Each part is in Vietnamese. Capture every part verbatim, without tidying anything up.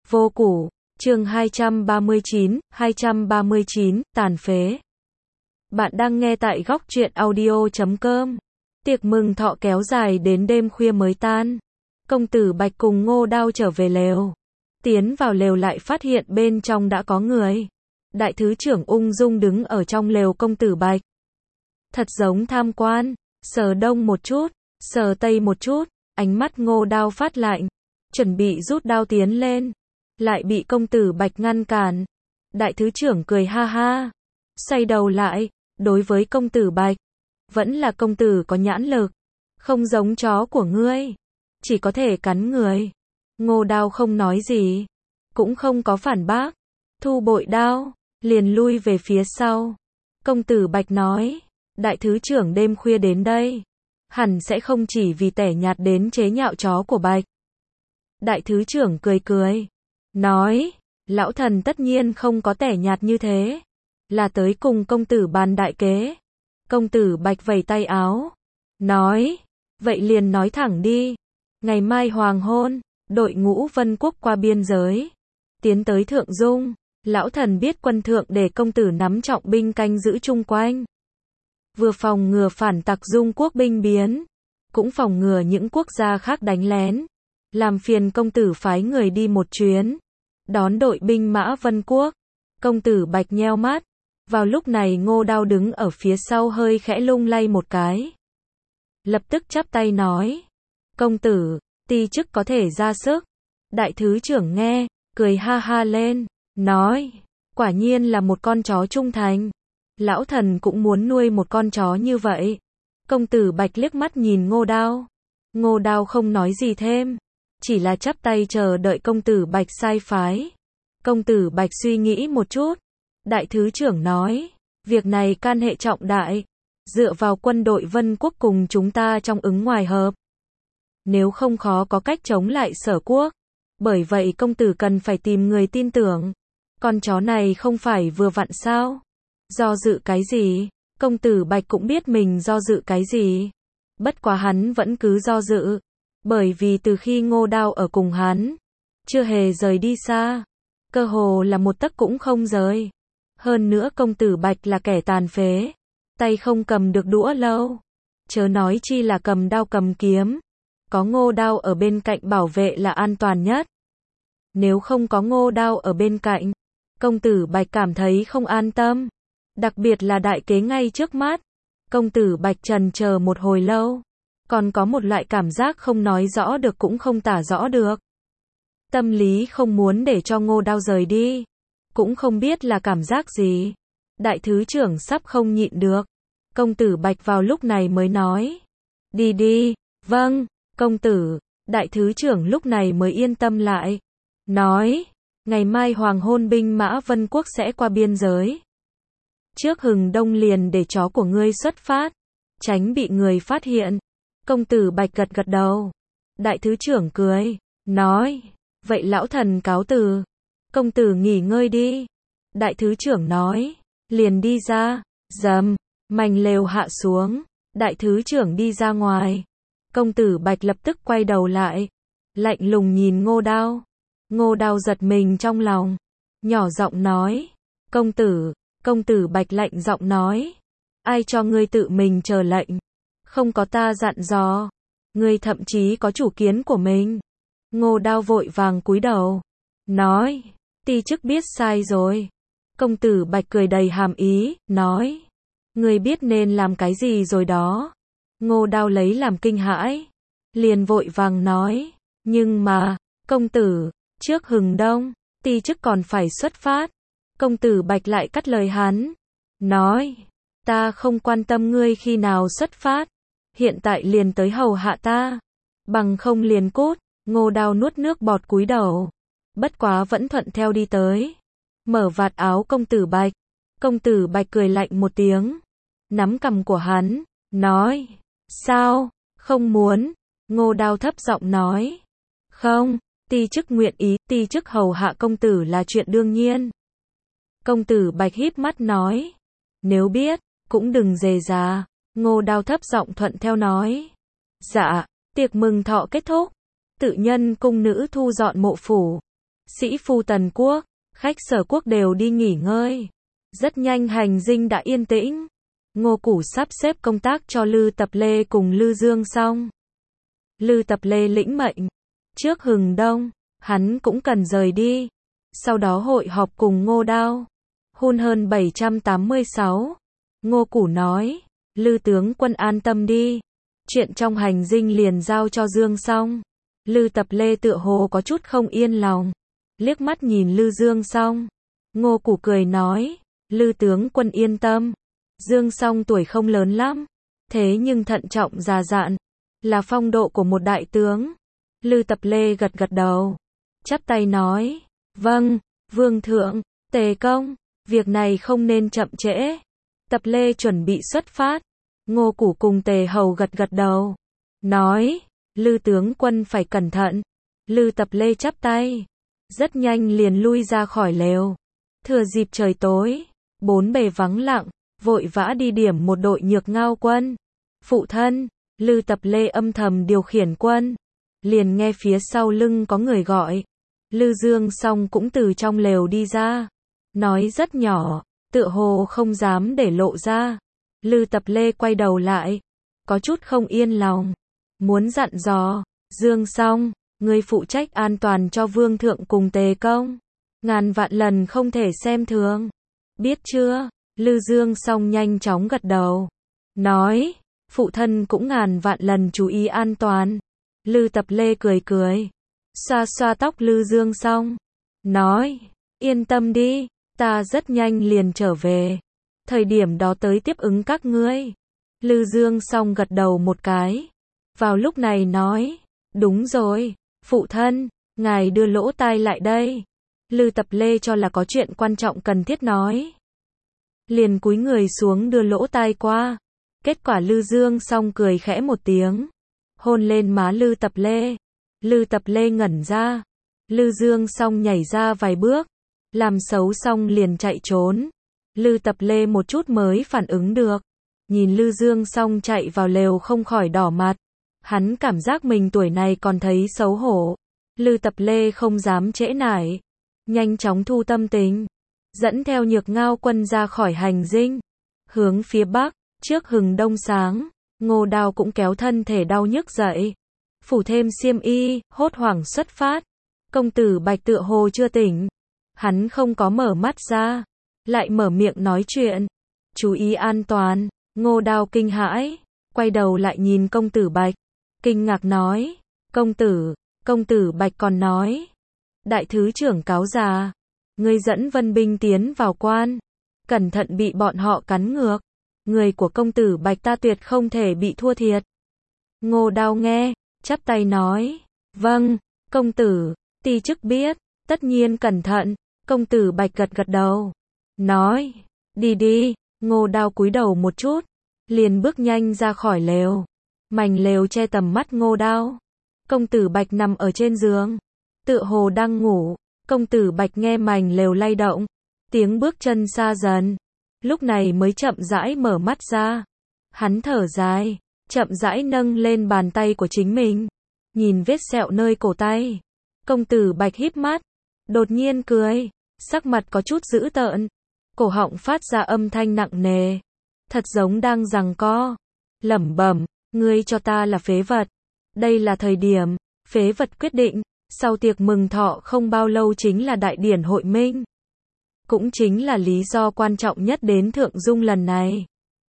Vô củ, chương hai trăm ba mươi chín, hai trăm ba mươi chín, tàn phế. Bạn đang nghe tại góc truyện audio chấm com. Tiệc mừng thọ kéo dài đến đêm khuya mới tan. Công tử Bạch cùng Ngô Đao trở về lều. Tiến vào lều lại phát hiện bên trong đã có người. Đại thứ trưởng ung dung đứng ở trong lều công tử Bạch. Thật giống tham quan, sờ đông một chút, sờ tây một chút, ánh mắt Ngô Đao phát lạnh, chuẩn bị rút đao tiến lên, lại bị công tử Bạch ngăn cản. Đại thứ trưởng cười ha ha, xoay đầu lại, đối với công tử Bạch, vẫn là công tử có nhãn lực, không giống chó của ngươi, chỉ có thể cắn người. Ngô Đao không nói gì, cũng không có phản bác, thu bội đao, liền lui về phía sau. Công tử Bạch nói, đại thứ trưởng đêm khuya đến đây, hẳn sẽ không chỉ vì tẻ nhạt đến chế nhạo chó của Bạch. Đại thứ trưởng cười cười, nói, lão thần tất nhiên không có tẻ nhạt như thế, là tới cùng công tử bàn đại kế. Công tử Bạch vẩy tay áo, nói, vậy liền nói thẳng đi, ngày mai hoàng hôn, đội ngũ Vân Quốc qua biên giới, tiến tới Thượng Dung, lão thần biết quân thượng để công tử nắm trọng binh canh giữ chung quanh, vừa phòng ngừa phản tặc Dung quốc binh biến, cũng phòng ngừa những quốc gia khác đánh lén, làm phiền công tử phái người đi một chuyến, đón đội binh mã Vân Quốc. Công tử Bạch nheo mắt, vào lúc này Ngô Đao đứng ở phía sau hơi khẽ lung lay một cái, lập tức chắp tay nói, công tử, ti chức có thể ra sức. Đại thứ trưởng nghe, cười ha ha lên, nói, quả nhiên là một con chó trung thành, lão thần cũng muốn nuôi một con chó như vậy. Công tử Bạch liếc mắt nhìn Ngô Đao, Ngô Đao không nói gì thêm, chỉ là chắp tay chờ đợi công tử Bạch sai phái. Công tử Bạch suy nghĩ một chút, đại thứ trưởng nói, việc này can hệ trọng đại, dựa vào quân đội Vân Quốc cùng chúng ta trong ứng ngoài hợp, nếu không khó có cách chống lại Sở quốc, bởi vậy công tử cần phải tìm người tin tưởng. Con chó này không phải vừa vặn sao? Do dự cái gì? Công tử Bạch cũng biết mình do dự cái gì, bất quá hắn vẫn cứ do dự, bởi vì từ khi Ngô Đao ở cùng hắn, chưa hề rời đi xa, cơ hồ là một tấc cũng không rời. Hơn nữa công tử Bạch là kẻ tàn phế, tay không cầm được đũa lâu, chớ nói chi là cầm đao cầm kiếm, có Ngô Đao ở bên cạnh bảo vệ là an toàn nhất. Nếu không có Ngô Đao ở bên cạnh, công tử Bạch cảm thấy không an tâm, đặc biệt là đại kế ngay trước mắt. Công tử Bạch trần chờ một hồi lâu, còn có một loại cảm giác không nói rõ được cũng không tả rõ được. Tâm lý không muốn để cho Ngô Đao rời đi, cũng không biết là cảm giác gì. Đại thứ trưởng sắp không nhịn được. Công tử Bạch vào lúc này mới nói, đi đi. Vâng, công tử. Đại thứ trưởng lúc này mới yên tâm lại, nói, ngày mai hoàng hôn binh mã Vân Quốc sẽ qua biên giới. Trước hừng đông liền để chó của ngươi xuất phát, tránh bị người phát hiện. Công tử Bạch gật gật đầu. Đại thứ trưởng cười, nói, vậy lão thần cáo từ. Công tử nghỉ ngơi đi. Đại thứ trưởng nói, liền đi ra. Dầm, mành lều hạ xuống, đại thứ trưởng đi ra ngoài. Công tử Bạch lập tức quay đầu lại, lạnh lùng nhìn Ngô Đao. Ngô Đao giật mình trong lòng, nhỏ giọng nói, công tử. Công tử Bạch lạnh giọng nói, ai cho ngươi tự mình chờ lệnh, không có ta dặn dò, ngươi thậm chí có chủ kiến của mình. Ngô Đao vội vàng cúi đầu, nói, ti chức biết sai rồi. Công tử Bạch cười đầy hàm ý, nói, ngươi biết nên làm cái gì rồi đó. Ngô Đao lấy làm kinh hãi, liền vội vàng nói, nhưng mà, công tử, trước hừng đông, ti chức còn phải xuất phát. Công tử Bạch lại cắt lời hắn, nói, ta không quan tâm ngươi khi nào xuất phát, hiện tại liền tới hầu hạ ta, bằng không liền cút. Ngô Đao nuốt nước bọt cúi đầu, bất quá vẫn thuận theo đi tới, mở vạt áo công tử Bạch. Công tử Bạch cười lạnh một tiếng, nắm cằm của hắn, nói, sao, không muốn? Ngô Đao thấp giọng nói, không, ti chức nguyện ý, ti chức hầu hạ công tử là chuyện đương nhiên. Công tử Bạch híp mắt nói, nếu biết, cũng đừng dề già. Ngô Đao thấp giọng thuận theo nói, dạ. Tiệc mừng thọ kết thúc, tự nhân cung nữ thu dọn mộ phủ, sĩ phu Tần quốc, khách Sở quốc đều đi nghỉ ngơi. Rất nhanh hành dinh đã yên tĩnh. Ngô Củ sắp xếp công tác cho Lư Tập Lê cùng Lư Dương xong. Lư Tập Lê lĩnh mệnh. Trước hừng đông, hắn cũng cần rời đi. Sau đó hội họp cùng Ngô Đao. Hun hơn bảy trăm tám mươi sáu. Ngô Củ nói, Lư tướng quân an tâm đi. Chuyện trong hành dinh liền giao cho Dương xong. Lư Tập Lê tựa hồ có chút không yên lòng. Liếc mắt nhìn Lư Dương xong. Ngô Củ cười nói, Lư tướng quân yên tâm. Dương Song tuổi không lớn lắm, thế nhưng thận trọng già dạn, là phong độ của một đại tướng. Lư Tập Lê gật gật đầu, chắp tay nói, vâng, vương thượng, Tề công, việc này không nên chậm trễ. Tập Lê chuẩn bị xuất phát. Ngô Củ cùng Tề hầu gật gật đầu, nói, Lư tướng quân phải cẩn thận. Lư Tập Lê chắp tay, rất nhanh liền lui ra khỏi lều. Thừa dịp trời tối, bốn bề vắng lặng, vội vã đi điểm một đội nhược ngao quân. Phụ thân, Lư Tập Lê âm thầm điều khiển quân. Liền nghe phía sau lưng có người gọi. Lư Dương Song cũng từ trong lều đi ra. Nói rất nhỏ, tựa hồ không dám để lộ ra. Lư Tập Lê quay đầu lại, có chút không yên lòng. Muốn dặn dò, Dương Song, ngươi phụ trách an toàn cho vương thượng cùng Tề công. Ngàn vạn lần không thể xem thường. Biết chưa? Lư Dương Song nhanh chóng gật đầu. Nói, phụ thân cũng ngàn vạn lần chú ý an toàn. Lư Tập Lê cười cười. Xoa xoa tóc Lư Dương Song. Nói, yên tâm đi, ta rất nhanh liền trở về. Thời điểm đó tới tiếp ứng các ngươi. Lư Dương Song gật đầu một cái. Vào lúc này nói, đúng rồi, phụ thân, ngài đưa lỗ tai lại đây. Lư Tập Lê cho là có chuyện quan trọng cần thiết nói. Liền cúi người xuống đưa lỗ tai qua. Kết quả Lư Dương Song cười khẽ một tiếng, hôn lên má Lư Tập Lê. Lư Tập Lê ngẩn ra. Lư Dương Song nhảy ra vài bước, làm xấu xong liền chạy trốn. Lư Tập Lê một chút mới phản ứng được. Nhìn Lư Dương Song chạy vào lều không khỏi đỏ mặt. Hắn cảm giác mình tuổi này còn thấy xấu hổ. Lư Tập Lê không dám trễ nải, nhanh chóng thu tâm tình, dẫn theo nhược ngao quân ra khỏi hành dinh, hướng phía bắc. Trước hừng đông sáng, Ngô Đao cũng kéo thân thể đau nhức dậy, phủ thêm xiêm y, hốt hoảng xuất phát. Công tử Bạch tựa hồ chưa tỉnh, hắn không có mở mắt ra, lại mở miệng nói chuyện, chú ý an toàn. Ngô Đao kinh hãi, quay đầu lại nhìn công tử Bạch, kinh ngạc nói, công tử, công tử Bạch còn nói, đại thứ trưởng cáo già, ngươi dẫn vân binh tiến vào quan, cẩn thận bị bọn họ cắn ngược. Người của công tử Bạch ta tuyệt không thể bị thua thiệt. Ngô Đao nghe, chắp tay nói, vâng, công tử, ti chức biết, tất nhiên cẩn thận. Công tử Bạch gật gật đầu, nói, đi đi. Ngô Đao cúi đầu một chút, liền bước nhanh ra khỏi lều. Mành lều che tầm mắt Ngô Đao. Công tử Bạch nằm ở trên giường, tựa hồ đang ngủ. Công tử Bạch nghe mành lều lay động, tiếng bước chân xa dần, lúc này mới chậm rãi mở mắt ra. Hắn thở dài, chậm rãi nâng lên bàn tay của chính mình, nhìn vết sẹo nơi cổ tay. Công tử Bạch híp mắt, đột nhiên cười, sắc mặt có chút dữ tợn, cổ họng phát ra âm thanh nặng nề, thật giống đang giằng co, lẩm bẩm, ngươi cho ta là phế vật. Đây là thời điểm phế vật quyết định. Sau tiệc mừng thọ không bao lâu chính là đại điển hội minh, cũng chính là lý do quan trọng nhất đến Thượng Dung lần này.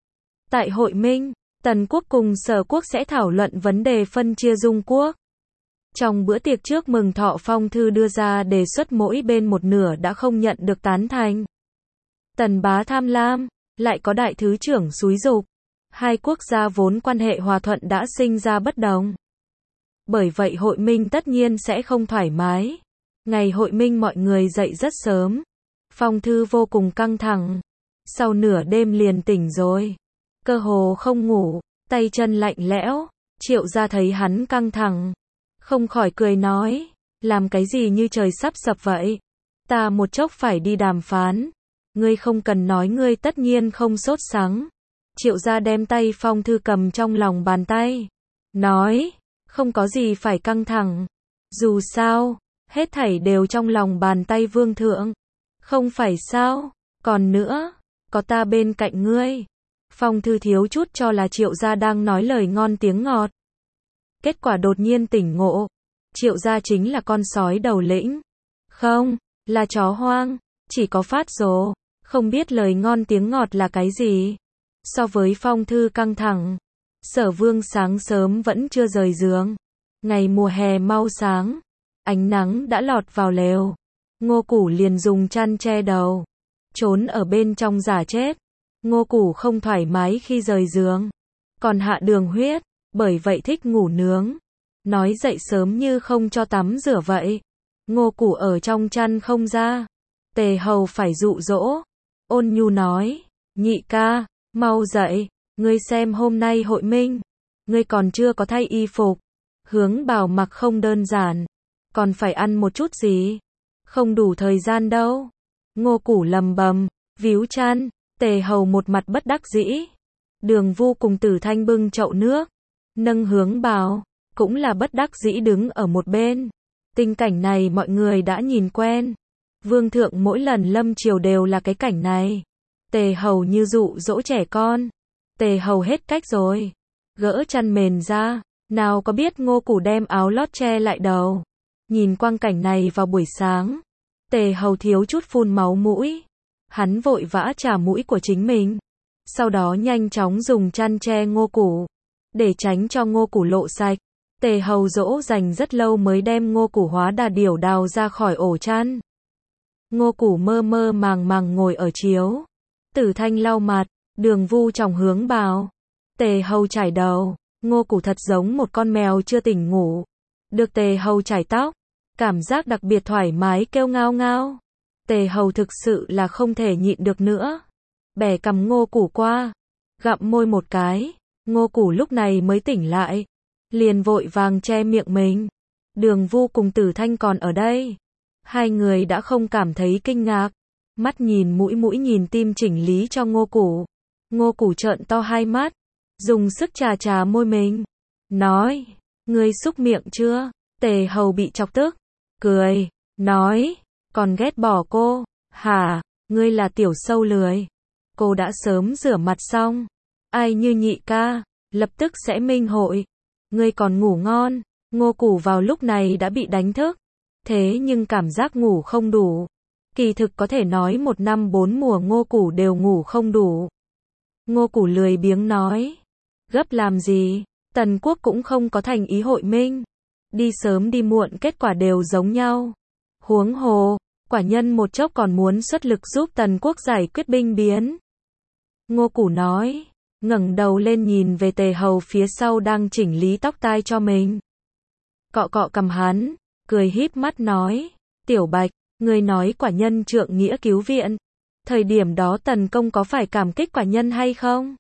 Tại hội minh, Tần quốc cùng Sở quốc sẽ thảo luận vấn đề phân chia Dung quốc. Trong bữa tiệc trước mừng thọ, phong thư đưa ra đề xuất mỗi bên một nửa đã không nhận được tán thành. Tần bá tham lam, lại có đại thứ trưởng xúi giục. Hai quốc gia vốn quan hệ hòa thuận đã sinh ra bất đồng. Bởi vậy hội minh tất nhiên sẽ không thoải mái. Ngày hội minh mọi người dậy rất sớm. Phong thư vô cùng căng thẳng. Sau nửa đêm liền tỉnh rồi. Cơ hồ không ngủ, tay chân lạnh lẽo. Triệu gia thấy hắn căng thẳng, không khỏi cười nói, làm cái gì như trời sắp sập vậy. Ta một chốc phải đi đàm phán. Ngươi không cần nói, ngươi tất nhiên không sốt sắng. Triệu gia đem tay phong thư cầm trong lòng bàn tay, nói, không có gì phải căng thẳng. Dù sao, Hết thảy đều trong lòng bàn tay vương thượng. Không phải sao? Còn nữa, có ta bên cạnh ngươi. Phong Thư thiếu chút cho là Triệu gia đang nói lời ngon tiếng ngọt. Kết quả đột nhiên tỉnh ngộ. Triệu gia chính là con sói đầu lĩnh. Không, là chó hoang. Chỉ có phát rồ. Không biết lời ngon tiếng ngọt là cái gì. So với Phong Thư căng thẳng. Sở Vương sáng sớm vẫn chưa rời giường. Ngày mùa hè mau sáng. Ánh nắng đã lọt vào lều. Ngô Củ liền dùng chăn che đầu. Trốn ở bên trong giả chết. Ngô Củ không thoải mái khi rời giường. Còn hạ đường huyết. Bởi vậy thích ngủ nướng. Nói dậy sớm như không cho tắm rửa vậy. Ngô Củ ở trong chăn không ra. Tề Hầu phải dụ dỗ. Ôn nhu nói. Nhị ca, mau dậy. Ngươi xem hôm nay hội minh. Ngươi còn chưa có thay y phục. Hướng bào mặc không đơn giản. Còn phải ăn một chút gì. Không đủ thời gian đâu. Ngô Củ lầm bầm. Víu chăn. Tề Hầu một mặt bất đắc dĩ. Đường Vu cùng Tử Thanh bưng chậu nước. Nâng hướng bào. Cũng là bất đắc dĩ đứng ở một bên. Tình cảnh này mọi người đã nhìn quen. Vương thượng mỗi lần lâm triều đều là cái cảnh này. Tề Hầu như dụ dỗ trẻ con. Tề Hầu hết cách rồi. Gỡ chăn mền ra. Nào có biết Ngô Củ đem áo lót che lại đầu. Nhìn quang cảnh này vào buổi sáng. Tề Hầu thiếu chút phun máu mũi. Hắn vội vã chà mũi của chính mình. Sau đó nhanh chóng dùng chăn che Ngô Củ. Để tránh cho Ngô Củ lộ sạch. Tề Hầu dỗ dành rất lâu mới đem Ngô Củ hóa đà điểu đào ra khỏi ổ chăn. Ngô Củ mơ mơ màng màng ngồi ở chiếu. Tử Thanh lau mặt. Đường Vu tròng hướng bào. Tề Hầu chải đầu. Ngô Củ thật giống một con mèo chưa tỉnh ngủ. Được Tề Hầu chải tóc. Cảm giác đặc biệt thoải mái kêu ngao ngao. Tề Hầu thực sự là không thể nhịn được nữa. Bẻ cằm Ngô Củ qua. Gặm môi một cái. Ngô Củ lúc này mới tỉnh lại. Liền vội vàng che miệng mình. Đường Vu cùng Tử Thanh còn ở đây. Hai người đã không cảm thấy kinh ngạc. Mắt nhìn mũi mũi nhìn tim chỉnh lý cho Ngô Củ. Ngô Củ trợn to hai mắt. Dùng sức chà chà môi mình. Nói. Ngươi xúc miệng chưa? Tề Hầu bị chọc tức. Cười. Nói. Còn ghét bỏ cô. Hả? Ngươi là tiểu sâu lười. Cô đã sớm rửa mặt xong. Ai như nhị ca. Lập tức sẽ minh hội. Ngươi còn ngủ ngon. Ngô Củ vào lúc này đã bị đánh thức. Thế nhưng cảm giác ngủ không đủ. Kỳ thực có thể nói một năm bốn mùa Ngô Củ đều ngủ không đủ. Ngô Củ lười biếng nói. Gấp làm gì? Tần Quốc cũng không có thành ý hội minh. Đi sớm đi muộn kết quả đều giống nhau. Huống hồ, quả nhân một chốc còn muốn xuất lực giúp Tần Quốc giải quyết binh biến. Ngô Củ nói. Ngẩng đầu lên nhìn về Tề Hầu phía sau đang chỉnh lý tóc tai cho mình. Cọ cọ cằm hắn. Cười híp mắt nói. Tiểu Bạch, ngươi nói quả nhân trượng nghĩa cứu viện. Thời điểm đó Tần Công có phải cảm kích quả nhân hay không?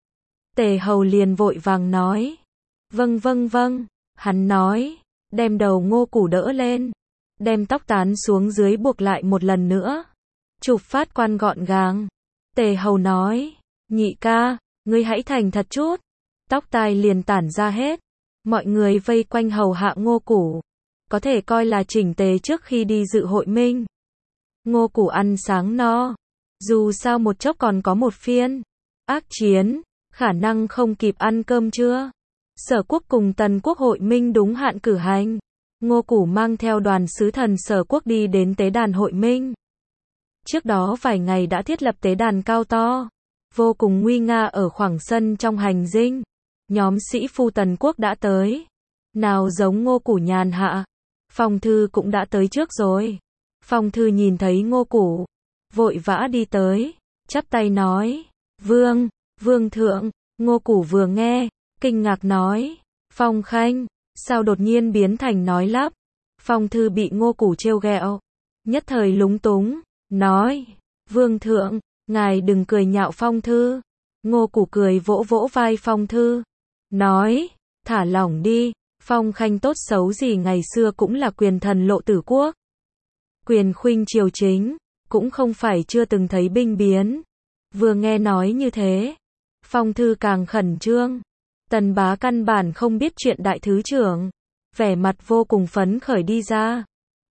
Tề Hầu liền vội vàng nói. Vâng vâng vâng. Hắn nói. Đem đầu Ngô Củ đỡ lên. Đem tóc tán xuống dưới buộc lại một lần nữa. Chụp phát quan gọn gàng. Tề Hầu nói. Nhị ca, ngươi hãy thành thật chút. Tóc tai liền tản ra hết. Mọi người vây quanh hầu hạ Ngô Củ. Có thể coi là chỉnh tề trước khi đi dự hội minh. Ngô Củ ăn sáng no. Dù sao một chốc còn có một phiên ác chiến, khả năng không kịp ăn cơm trưa. Sở Quốc cùng Tần Quốc hội minh đúng hạn cử hành. Ngô Củ mang theo đoàn sứ thần Sở Quốc đi đến tế đàn hội minh. Trước đó vài ngày đã thiết lập tế đàn cao to, vô cùng nguy nga ở khoảng sân trong hành dinh. Nhóm sĩ phu Tần Quốc đã tới. Nào giống Ngô Củ nhàn hạ. Phong Thư cũng đã tới trước rồi. Phong Thư nhìn thấy Ngô Củ, vội vã đi tới, chắp tay nói. Vương, Vương thượng. Ngô Củ vừa nghe, kinh ngạc nói. Phong Khanh, sao đột nhiên biến thành nói lắp. Phong Thư bị Ngô Củ trêu ghẹo, nhất thời lúng túng, nói. Vương thượng, ngài đừng cười nhạo Phong Thư. Ngô Củ cười vỗ vỗ vai Phong Thư, nói. Thả lỏng đi. Phong Khanh tốt xấu gì ngày xưa cũng là quyền thần Lộ Tử Quốc. Quyền khuynh triều chính, cũng không phải chưa từng thấy binh biến. Vừa nghe nói như thế, Phong Thư càng khẩn trương. Tần bá căn bản không biết chuyện đại thứ trưởng. Vẻ mặt vô cùng phấn khởi đi ra.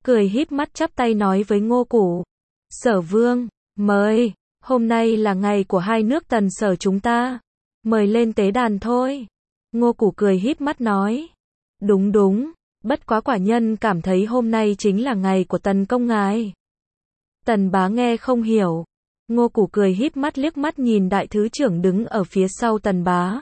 cười híp mắt chắp tay nói với Ngô Củ. Sở Vương, mời, hôm nay là ngày của hai nước Tần Sở chúng ta, mời lên tế đàn thôi. Ngô Củ cười híp mắt nói. Đúng đúng, bất quá quả nhân cảm thấy hôm nay chính là ngày của Tần công ngài. Tần Bá nghe không hiểu. Ngô Củ cười híp mắt liếc mắt nhìn đại thứ trưởng đứng ở phía sau Tần Bá.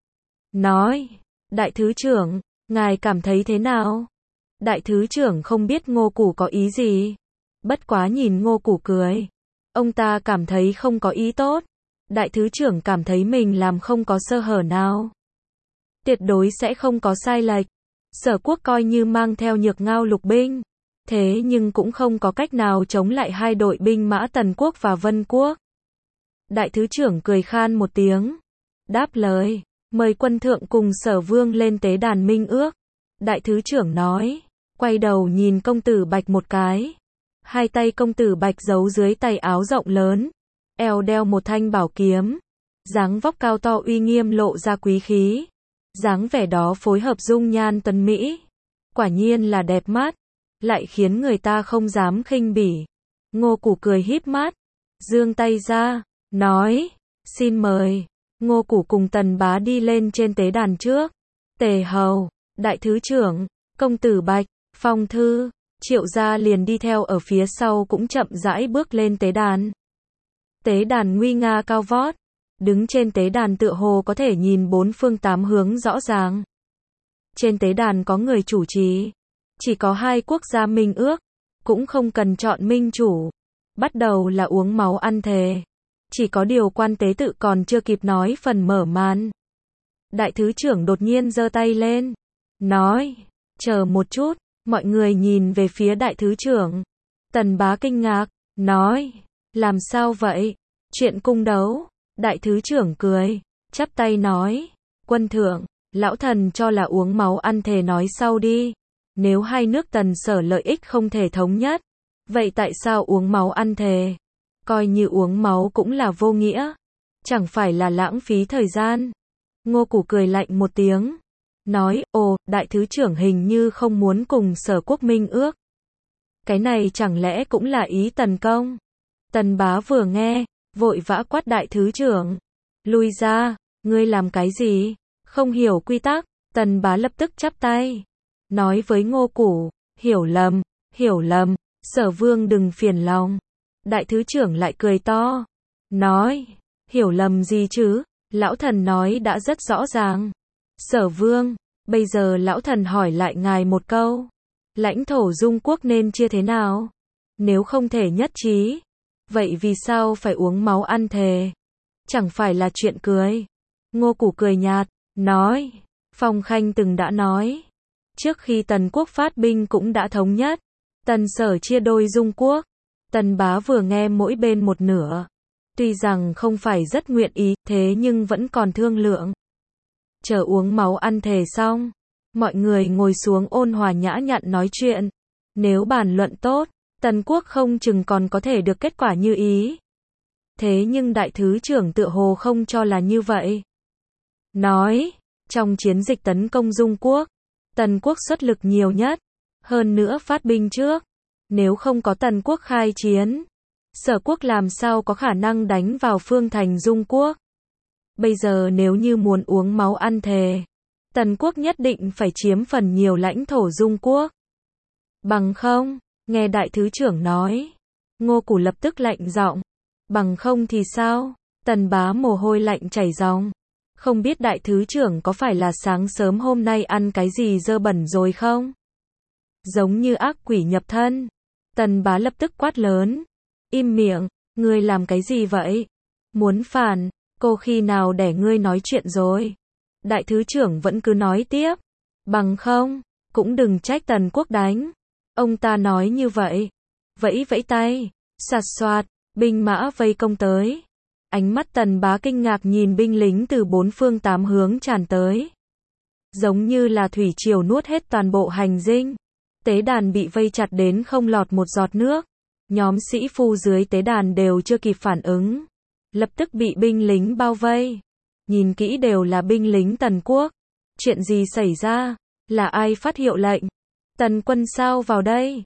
Nói, đại thứ trưởng, ngài cảm thấy thế nào? Đại thứ trưởng không biết Ngô Củ có ý gì. Bất quá nhìn Ngô Củ cười. Ông ta cảm thấy không có ý tốt. Đại thứ trưởng cảm thấy mình làm không có sơ hở nào. Tuyệt đối sẽ không có sai lệch. Sở Quốc coi như mang theo Nhược Ngao lục binh. Thế nhưng cũng không có cách nào chống lại hai đội binh mã Tần Quốc và Vân Quốc. Đại thứ trưởng cười khan một tiếng. Đáp lời, mời quân thượng cùng Sở Vương lên tế đàn minh ước. Đại thứ trưởng nói, quay đầu nhìn công tử Bạch một cái. Hai tay công tử Bạch giấu dưới tay áo rộng lớn. Eo đeo một thanh bảo kiếm. Dáng vóc cao to uy nghiêm lộ ra quý khí. Dáng vẻ đó phối hợp dung nhan tuấn mỹ. Quả nhiên là đẹp mắt. Lại khiến người ta không dám khinh bỉ. Ngô Củ cười híp mắt. Giương tay ra. Nói. Xin mời. Ngô Củ cùng Tần Bá đi lên trên tế đàn trước. Tề hầu. Đại thứ trưởng. Công tử Bạch. Phong thư. Triệu gia liền đi theo ở phía sau cũng chậm rãi bước lên tế đàn. Tế đàn nguy nga cao vót. Đứng trên tế đàn tựa hồ có thể nhìn bốn phương tám hướng rõ ràng. Trên tế đàn có người chủ trì. Chỉ có hai quốc gia minh ước. Cũng không cần chọn minh chủ. Bắt đầu là uống máu ăn thề. Chỉ có điều quan tế tự còn chưa kịp nói phần mở màn. Đại thứ trưởng đột nhiên giơ tay lên. Nói. Chờ một chút. Mọi người nhìn về phía đại thứ trưởng. Tần Bá kinh ngạc. Nói. Làm sao vậy? Chuyện cung đấu. Đại thứ trưởng cười. Chắp tay nói. Quân thượng. Lão thần cho là uống máu ăn thề nói sau đi. Nếu hai nước Tần Sở lợi ích không thể thống nhất. Vậy tại sao uống máu ăn thề? Coi như uống máu cũng là vô nghĩa. Chẳng phải là lãng phí thời gian. Ngô Củ cười lạnh một tiếng. Nói, ồ, đại thứ trưởng hình như không muốn cùng Sở Quốc minh ước. Cái này chẳng lẽ cũng là ý Tần công? Tần Bá vừa nghe, vội vã quát đại thứ trưởng. Lui ra, ngươi làm cái gì? Không hiểu quy tắc. Tần Bá lập tức chắp tay. Nói với Ngô Củ, hiểu lầm, hiểu lầm, Sở Vương đừng phiền lòng. Đại thứ trưởng lại cười to. Nói, hiểu lầm gì chứ? Lão thần nói đã rất rõ ràng. Sở Vương, bây giờ lão thần hỏi lại ngài một câu. Lãnh thổ Dung Quốc nên chia thế nào? Nếu không thể nhất trí, vậy vì sao phải uống máu ăn thề? Chẳng phải là chuyện cười. Ngô Củ cười nhạt, nói, Phong Khanh từng đã nói. Trước khi Tần Quốc phát binh cũng đã thống nhất. Tần Sở chia đôi Dung Quốc. Tần Bá vừa nghe mỗi bên một nửa. Tuy rằng không phải rất nguyện ý, thế nhưng vẫn còn thương lượng. Chờ uống máu ăn thề xong. Mọi người ngồi xuống ôn hòa nhã nhặn nói chuyện. Nếu bàn luận tốt, Tần Quốc không chừng còn có thể được kết quả như ý. Thế nhưng đại thứ trưởng tựa hồ không cho là như vậy. Nói, trong chiến dịch tấn công Dung Quốc, Tần Quốc xuất lực nhiều nhất. Hơn nữa phát binh trước. Nếu không có Tần Quốc khai chiến, Sở Quốc làm sao có khả năng đánh vào phương thành Dung Quốc. Bây giờ nếu như muốn uống máu ăn thề, Tần Quốc nhất định phải chiếm phần nhiều lãnh thổ Dung Quốc. Bằng không, nghe đại thứ trưởng nói. Ngô Củ lập tức lạnh giọng. Bằng không thì sao? Tần Bá mồ hôi lạnh chảy ròng. Không biết đại thứ trưởng có phải là sáng sớm hôm nay ăn cái gì dơ bẩn rồi không? Giống như ác quỷ nhập thân. Tần Bá lập tức quát lớn. Im miệng, ngươi làm cái gì vậy? Muốn phản, cô khi nào để ngươi nói chuyện rồi? Đại thứ trưởng vẫn cứ nói tiếp. Bằng không, cũng đừng trách Tần Quốc đánh. Ông ta nói như vậy. Vẫy vẫy tay, sạt soạt, binh mã vây công tới. Ánh mắt Tần Bá kinh ngạc nhìn binh lính từ bốn phương tám hướng tràn tới. Giống như là thủy triều nuốt hết toàn bộ hành dinh. Tế đàn bị vây chặt đến không lọt một giọt nước. Nhóm sĩ phu dưới tế đàn đều chưa kịp phản ứng. Lập tức bị binh lính bao vây. Nhìn kỹ đều là binh lính Tần Quốc. Chuyện gì xảy ra? Là ai phát hiệu lệnh? Tần quân sao vào đây?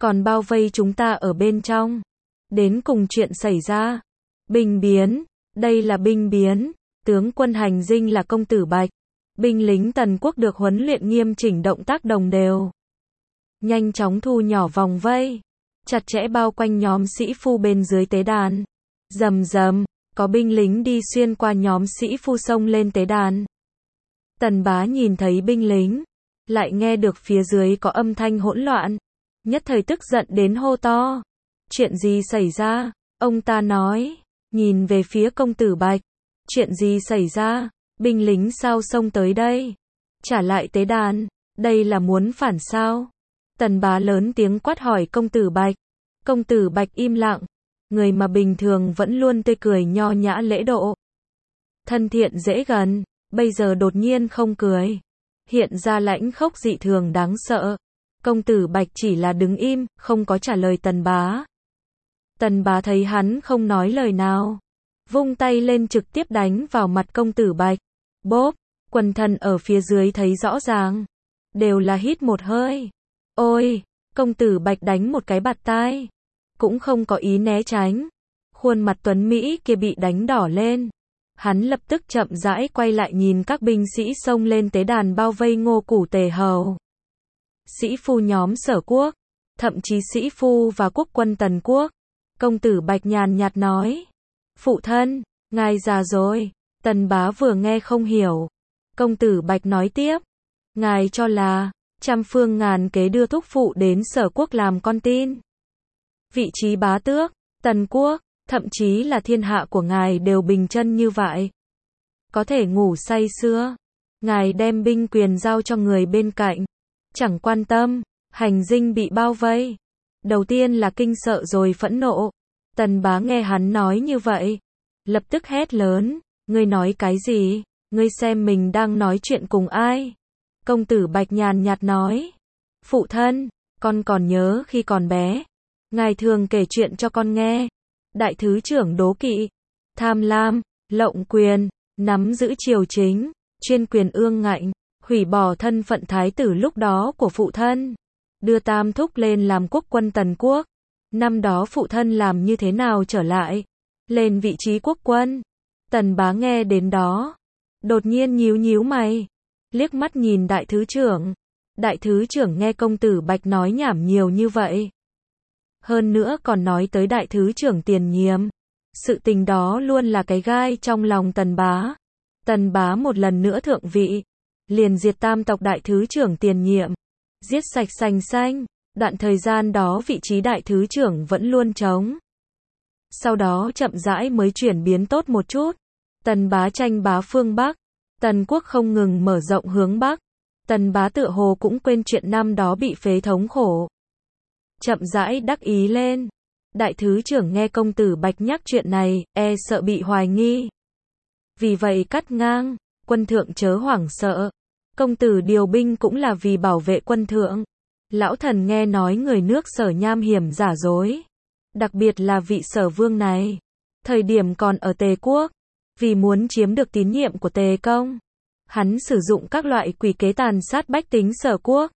còn bao vây chúng ta ở bên trong. Đến cùng chuyện xảy ra. Binh biến, đây là binh biến, tướng quân hành dinh là công tử Bạch. Binh lính Tần quốc được huấn luyện nghiêm chỉnh, động tác đồng đều. Nhanh chóng thu nhỏ vòng vây, chặt chẽ bao quanh nhóm sĩ phu bên dưới tế đàn. Rầm rầm, có binh lính đi xuyên qua nhóm sĩ phu xông lên tế đàn. Tần Bá nhìn thấy binh lính, lại nghe được phía dưới có âm thanh hỗn loạn, nhất thời tức giận đến hô to. Chuyện gì xảy ra? Ông ta nói, nhìn về phía công tử Bạch. Chuyện gì xảy ra? Binh lính sao xông tới đây? Trả lại tế đàn, đây là muốn phản sao? Tần Bá lớn tiếng quát hỏi công tử Bạch. Công tử Bạch im lặng, người mà bình thường vẫn luôn tươi cười nho nhã lễ độ, thân thiện dễ gần, bây giờ đột nhiên không cười, hiện ra lãnh khốc dị thường đáng sợ. Công tử Bạch chỉ là đứng im, không có trả lời Tần Bá. Tần Bá thấy hắn không nói lời nào, vung tay lên trực tiếp đánh vào mặt công tử Bạch. Bốp, quần thần ở phía dưới thấy rõ ràng, đều là hít một hơi. Ôi, công tử Bạch đánh một cái bạt tai, cũng không có ý né tránh. Khuôn mặt tuấn Mỹ kia bị đánh đỏ lên. Hắn lập tức chậm rãi quay lại nhìn các binh sĩ xông lên tế đàn bao vây Ngô Củ Tề Hầu. Sĩ phu nhóm Sở quốc, thậm chí sĩ phu và quốc quân Tần quốc. Công tử Bạch nhàn nhạt nói, phụ thân, ngài già rồi. Tần Bá vừa nghe không hiểu. Công tử Bạch nói tiếp, ngài cho là trăm phương ngàn kế đưa thúc phụ đến Sở quốc làm con tin. Vị trí bá tước, Tần quốc, thậm chí là thiên hạ của ngài đều bình chân như vậy. Có thể ngủ say sưa. Ngài đem binh quyền giao cho người bên cạnh, chẳng quan tâm, hành dinh bị bao vây. Đầu tiên là kinh sợ rồi phẫn nộ. Tần Bá nghe hắn nói như vậy, lập tức hét lớn, ngươi nói cái gì? Ngươi xem mình đang nói chuyện cùng ai? Công tử Bạch nhàn nhạt nói, phụ thân, con còn nhớ khi còn bé, ngài thường kể chuyện cho con nghe. Đại thứ trưởng đố kỵ, tham lam, lộng quyền, nắm giữ triều chính, chuyên quyền ương ngạnh, hủy bỏ thân phận thái tử lúc đó của phụ thân, đưa tam thúc lên làm quốc quân Tần quốc. Năm đó phụ thân làm như thế nào trở lại lên vị trí quốc quân? Tần Bá nghe đến đó, đột nhiên nhíu nhíu mày, liếc mắt nhìn đại thứ trưởng. Đại thứ trưởng nghe công tử Bạch nói nhảm nhiều như vậy, hơn nữa còn nói tới đại thứ trưởng tiền nhiệm, sự tình đó luôn là cái gai trong lòng Tần Bá. Tần Bá một lần nữa thượng vị, liền diệt tam tộc đại thứ trưởng tiền nhiệm, giết sạch sành xanh. Đoạn thời gian đó vị trí đại thứ trưởng vẫn luôn trống, sau đó chậm rãi mới chuyển biến tốt một chút. Tần Bá tranh bá phương Bắc, Tần quốc không ngừng mở rộng hướng Bắc. Tần Bá tựa hồ cũng quên chuyện năm đó bị phế thống khổ, chậm rãi đắc ý lên. Đại thứ trưởng nghe công tử Bạch nhắc chuyện này, e sợ bị hoài nghi, vì vậy cắt ngang, quân thượng chớ hoảng sợ, công tử điều binh cũng là vì bảo vệ quân thượng. Lão thần nghe nói người nước Sở nham hiểm giả dối, đặc biệt là vị Sở vương này, thời điểm còn ở Tề quốc, vì muốn chiếm được tín nhiệm của Tề công, hắn sử dụng các loại quỷ kế tàn sát bách tính Sở quốc,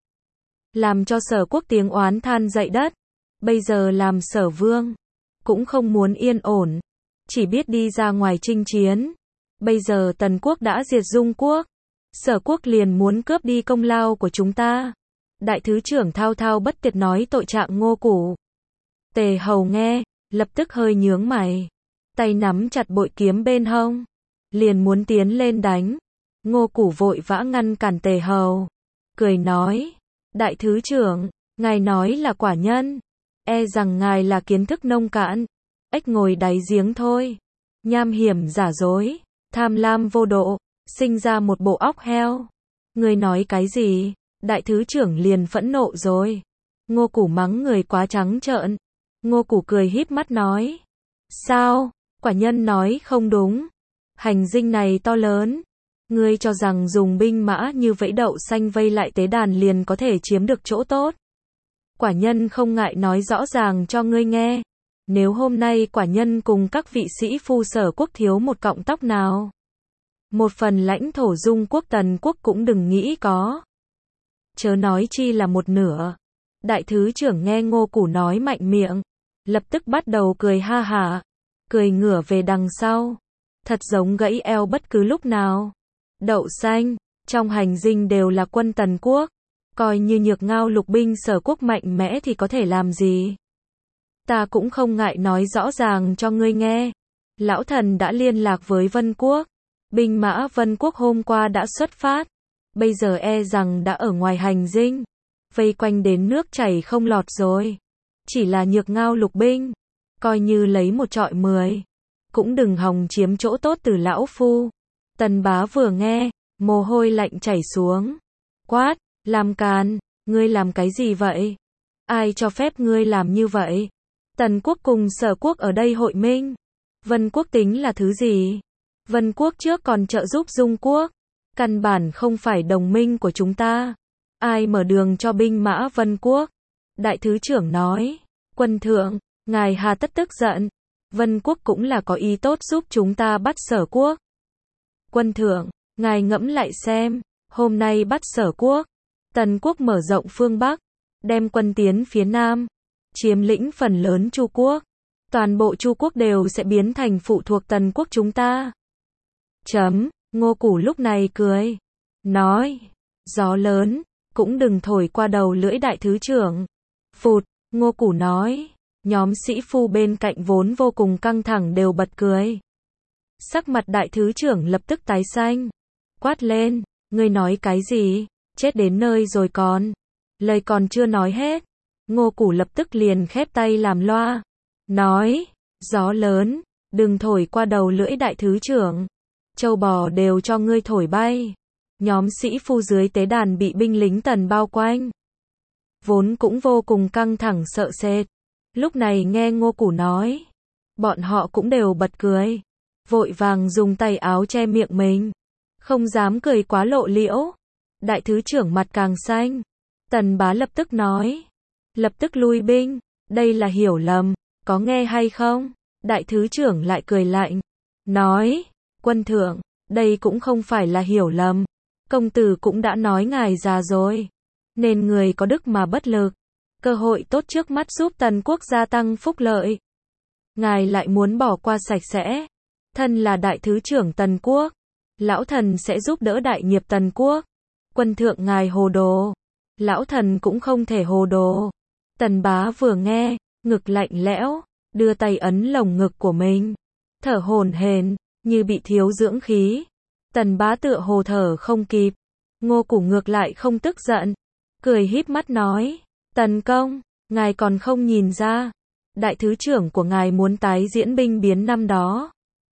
làm cho Sở quốc tiếng oán than dậy đất. Bây giờ làm Sở vương, cũng không muốn yên ổn, chỉ biết đi ra ngoài chinh chiến. Bây giờ Tần quốc đã diệt Dung quốc, Sở quốc liền muốn cướp đi công lao của chúng ta. Đại thứ trưởng thao thao bất tuyệt nói tội trạng Ngô Củ. Tề Hầu nghe, lập tức hơi nhướng mày, tay nắm chặt bội kiếm bên hông, liền muốn tiến lên đánh. Ngô Củ vội vã ngăn cản Tề Hầu, cười nói, đại thứ trưởng, ngài nói là quả nhân, e rằng ngài là kiến thức nông cạn, ếch ngồi đáy giếng thôi, nham hiểm giả dối, tham lam vô độ, sinh ra một bộ óc heo. Ngươi nói cái gì? Đại thứ trưởng liền phẫn nộ rồi. Ngô Củ mắng người quá trắng trợn. Ngô Củ cười híp mắt nói, sao? Quả nhân nói không đúng. Hành dinh này to lớn, ngươi cho rằng dùng binh mã như vẫy đậu xanh vây lại tế đàn liền có thể chiếm được chỗ tốt. Quả nhân không ngại nói rõ ràng cho ngươi nghe. Nếu hôm nay quả nhân cùng các vị sĩ phu Sở quốc thiếu một cọng tóc nào, một phần lãnh thổ Dung quốc Tần quốc cũng đừng nghĩ có. Chớ nói chi là một nửa. Đại thứ trưởng nghe Ngô Củ nói mạnh miệng, lập tức bắt đầu cười ha hả, cười ngửa về đằng sau, thật giống gãy eo bất cứ lúc nào. Đậu xanh, trong hành dinh đều là quân Tần quốc, coi như Nhược Ngao lục binh Sở quốc mạnh mẽ thì có thể làm gì? Ta cũng không ngại nói rõ ràng cho ngươi nghe. Lão thần đã liên lạc với Vân quốc, binh mã Vân quốc hôm qua đã xuất phát, bây giờ e rằng đã ở ngoài hành dinh, vây quanh đến nước chảy không lọt rồi. Chỉ là Nhược Ngao lục binh, coi như lấy một trọi mười, cũng đừng hòng chiếm chỗ tốt từ lão phu. Tần bá vừa nghe, mồ hôi lạnh chảy xuống, quát, làm càn, ngươi làm cái gì vậy? Ai cho phép ngươi làm như vậy? Tần quốc cùng Sở quốc ở đây hội minh, Vân quốc tính là thứ gì? Vân quốc trước còn trợ giúp Dung quốc, căn bản không phải đồng minh của chúng ta. Ai mở đường cho binh mã Vân quốc? Đại thứ trưởng nói, quân thượng, ngài hà tất tức giận, Vân quốc cũng là có ý tốt giúp chúng ta bắt Sở quốc. Quân thượng, ngài ngẫm lại xem, hôm nay bắt Sở quốc, Tần quốc mở rộng phương Bắc, đem quân tiến phía Nam, chiếm lĩnh phần lớn Chu quốc, toàn bộ Chu quốc đều sẽ biến thành phụ thuộc Tần quốc chúng ta. Chấm, Ngô Củ lúc này cười, nói, gió lớn, cũng đừng thổi qua đầu lưỡi đại thứ trưởng. Phụt, Ngô Củ nói, nhóm sĩ phu bên cạnh vốn vô cùng căng thẳng đều bật cười. Sắc mặt đại thứ trưởng lập tức tái xanh, quát lên, ngươi nói cái gì, chết đến nơi rồi còn. Lời còn chưa nói hết, Ngô Củ lập tức liền khép tay làm loa, nói, gió lớn, đừng thổi qua đầu lưỡi đại thứ trưởng, châu bò đều cho ngươi thổi bay. Nhóm sĩ phu dưới tế đàn bị binh lính Tần bao quanh, vốn cũng vô cùng căng thẳng sợ sệt, lúc này nghe Ngô Củ nói, bọn họ cũng đều bật cười, vội vàng dùng tay áo che miệng mình, không dám cười quá lộ liễu. Đại thứ trưởng mặt càng xanh, Tần bá lập tức nói, lập tức lui binh, đây là hiểu lầm, có nghe hay không? Đại thứ trưởng lại cười lạnh, nói, quân thượng, đây cũng không phải là hiểu lầm, công tử cũng đã nói ngài già rồi, nên người có đức mà bất lực, cơ hội tốt trước mắt giúp Tần quốc gia tăng phúc lợi, ngài lại muốn bỏ qua sạch sẽ. Thân là đại thứ trưởng Tần quốc, lão thần sẽ giúp đỡ đại nghiệp Tần quốc. Quân thượng ngài hồ đồ, lão thần cũng không thể hồ đồ. Tần bá vừa nghe, ngực lạnh lẽo, đưa tay ấn lồng ngực của mình, thở hổn hển, như bị thiếu dưỡng khí. Tần bá tựa hồ thở không kịp. Ngô Củ ngược lại không tức giận, cười híp mắt nói, Tần công, ngài còn không nhìn ra, đại thứ trưởng của ngài muốn tái diễn binh biến năm đó.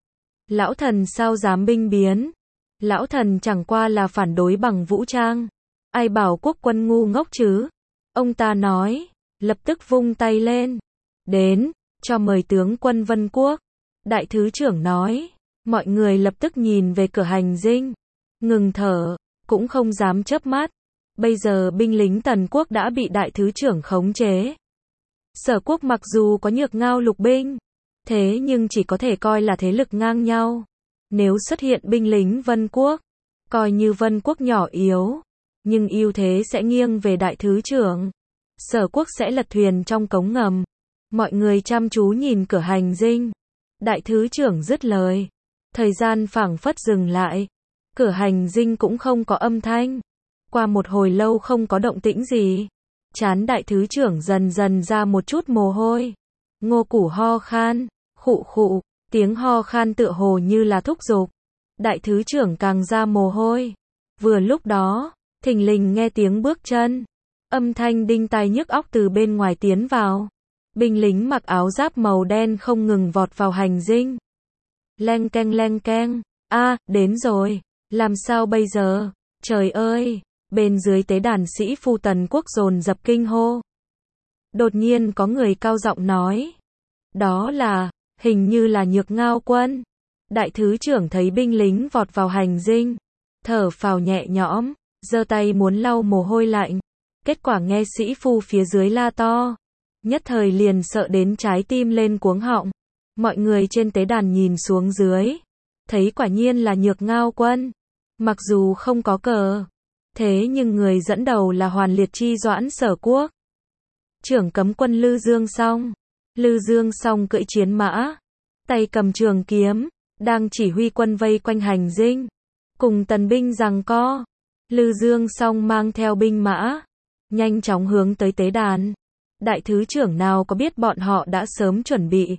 Lão thần sao dám binh biến? Lão thần chẳng qua là phản đối bằng vũ trang. Ai bảo quốc quân ngu ngốc chứ? Ông ta nói, lập tức vung tay lên. Đến, cho mời tướng quân Vân quốc. Đại thứ trưởng nói, mọi người lập tức nhìn về cửa hành dinh, ngừng thở, cũng không dám chớp mắt. Bây giờ binh lính Tần quốc đã bị đại thứ trưởng khống chế. Sở quốc mặc dù có Nhược Ngao lục binh, thế nhưng chỉ có thể coi là thế lực ngang nhau. Nếu xuất hiện binh lính Vân quốc, coi như Vân quốc nhỏ yếu, nhưng ưu thế sẽ nghiêng về đại thứ trưởng. Sở quốc sẽ lật thuyền trong cống ngầm. Mọi người chăm chú nhìn cửa hành dinh. Đại thứ trưởng dứt lời. Thời gian phảng phất dừng lại. Cửa hành dinh cũng không có âm thanh. Qua một hồi lâu không có động tĩnh gì. Trán đại thứ trưởng dần dần ra một chút mồ hôi. Ngô Củ ho khan, khụ khụ, tiếng ho khan tựa hồ như là thúc giục. Đại thứ trưởng càng ra mồ hôi. Vừa lúc đó, thình lình nghe tiếng bước chân. Âm thanh đinh tai nhức óc từ bên ngoài tiến vào. Binh lính mặc áo giáp màu đen không ngừng vọt vào hành dinh. Leng keng leng keng, a, đến rồi, làm sao bây giờ? Trời ơi, bên dưới tế đàn sĩ phu Tần quốc dồn dập kinh hô. Đột nhiên có người cao giọng nói, đó là, hình như là Nhược Ngao quân. Đại thứ trưởng thấy binh lính vọt vào hành dinh, thở phào nhẹ nhõm, giơ tay muốn lau mồ hôi lạnh. Kết quả nghe sĩ phu phía dưới la to, nhất thời liền sợ đến trái tim lên cuống họng. Mọi người trên tế đàn nhìn xuống dưới, thấy quả nhiên là Nhược Ngao quân. Mặc dù không có cờ, thế nhưng người dẫn đầu là Hoàn Liệt Chi Doãn Sở quốc. Trưởng cấm quân Lư Dương Song. Lư Dương Song cưỡi chiến mã, tay cầm trường kiếm, đang chỉ huy quân vây quanh hành dinh, cùng tần binh giằng co. Lư Dương Song mang theo binh mã, nhanh chóng hướng tới tế đàn. Đại thứ trưởng nào có biết bọn họ đã sớm chuẩn bị.